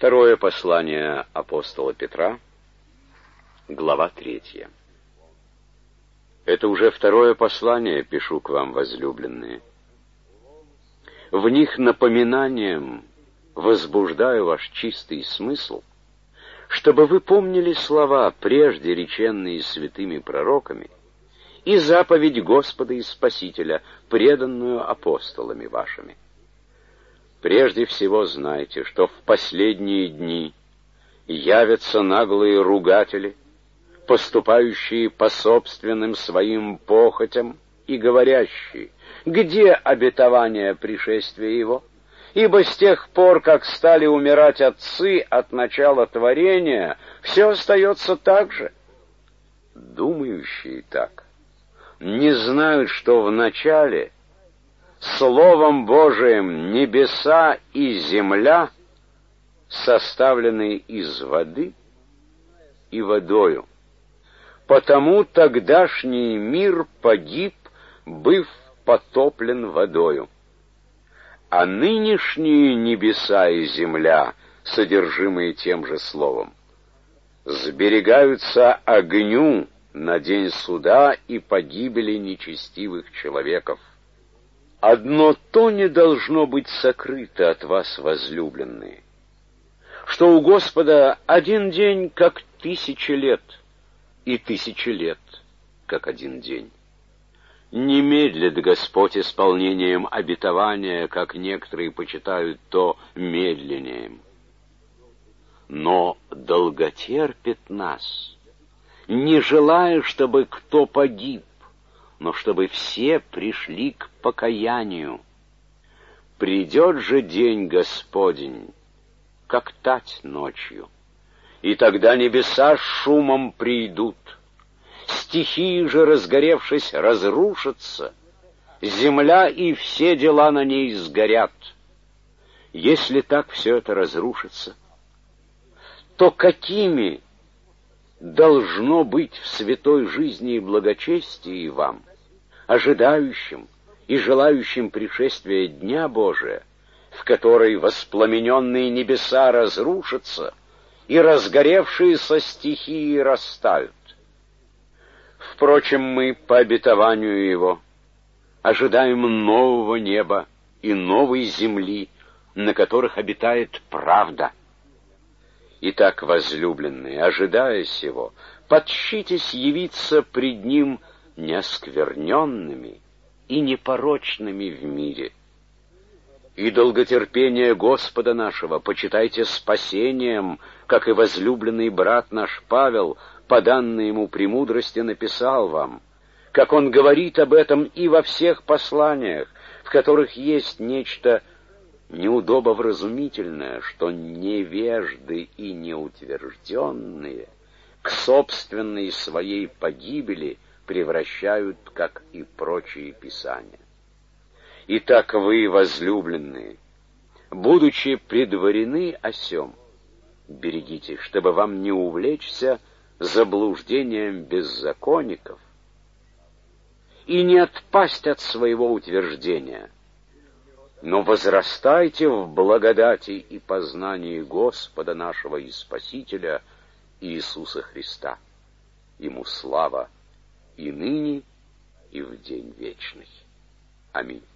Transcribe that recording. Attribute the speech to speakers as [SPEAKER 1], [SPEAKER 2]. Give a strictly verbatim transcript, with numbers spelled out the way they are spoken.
[SPEAKER 1] Второе послание апостола Петра, глава третья. Это уже второе послание пишу к вам, возлюбленные. В них напоминанием возбуждаю ваш чистый смысл, чтобы вы помнили слова, прежде реченные святыми пророками, и заповедь Господа и Спасителя, преданную апостолами вашими. Прежде всего знайте, что в последние дни явятся наглые ругатели, поступающие по собственным своим похотям и говорящие: где обетование пришествия его? Ибо с тех пор, как стали умирать отцы от начала творения, все остается так же. Думающие так не знают, что в начале Словом Божиим небеса и земля составлены из воды и водою. Потому тогдашний мир погиб, быв потоплен водою. А нынешние небеса и земля, содержимые тем же словом, сберегаются огню на день суда и погибели нечестивых человеков. Одно то не должно быть сокрыто от вас, возлюбленные, что у Господа один день, как тысяча лет, и тысяча лет, как один день. Не медлит Господь исполнением обетования, как некоторые почитают то медленнее, но долготерпит нас, не желая, чтобы кто погиб, но чтобы все пришли к покаянию. Придет же день Господень, как тать ночью, и тогда небеса с шумом придут, стихии же, разгоревшись, разрушатся, земля и все дела на ней сгорят. Если так все это разрушится, то какими должно быть в святой жизни и благочестии вам, ожидающим и желающим пришествия Дня Божия, в который воспламененные небеса разрушатся и разгоревшиеся стихии растают. Впрочем, мы, по обетованию Его, ожидаем нового неба и новой земли, на которых обитает правда. Итак, возлюбленные, ожидая сего, подщитесь явиться пред Ним неоскверненными и непорочными в мире. И долготерпение Господа нашего почитайте спасением, как и возлюбленный брат наш Павел, по данной ему премудрости, написал вам, как он говорит об этом и во всех посланиях, в которых есть нечто неудобовразумительное, что невежды и неутвержденные к собственной своей погибели превращают, как и прочие писания. Итак, вы, возлюбленные, будучи предварены о сем, берегитесь, чтобы вам не увлечься заблуждением беззаконников и не отпасть от своего утверждения, но возрастайте в благодати и познании Господа нашего и Спасителя Иисуса Христа. Ему слава и ныне, и в день вечный. Аминь.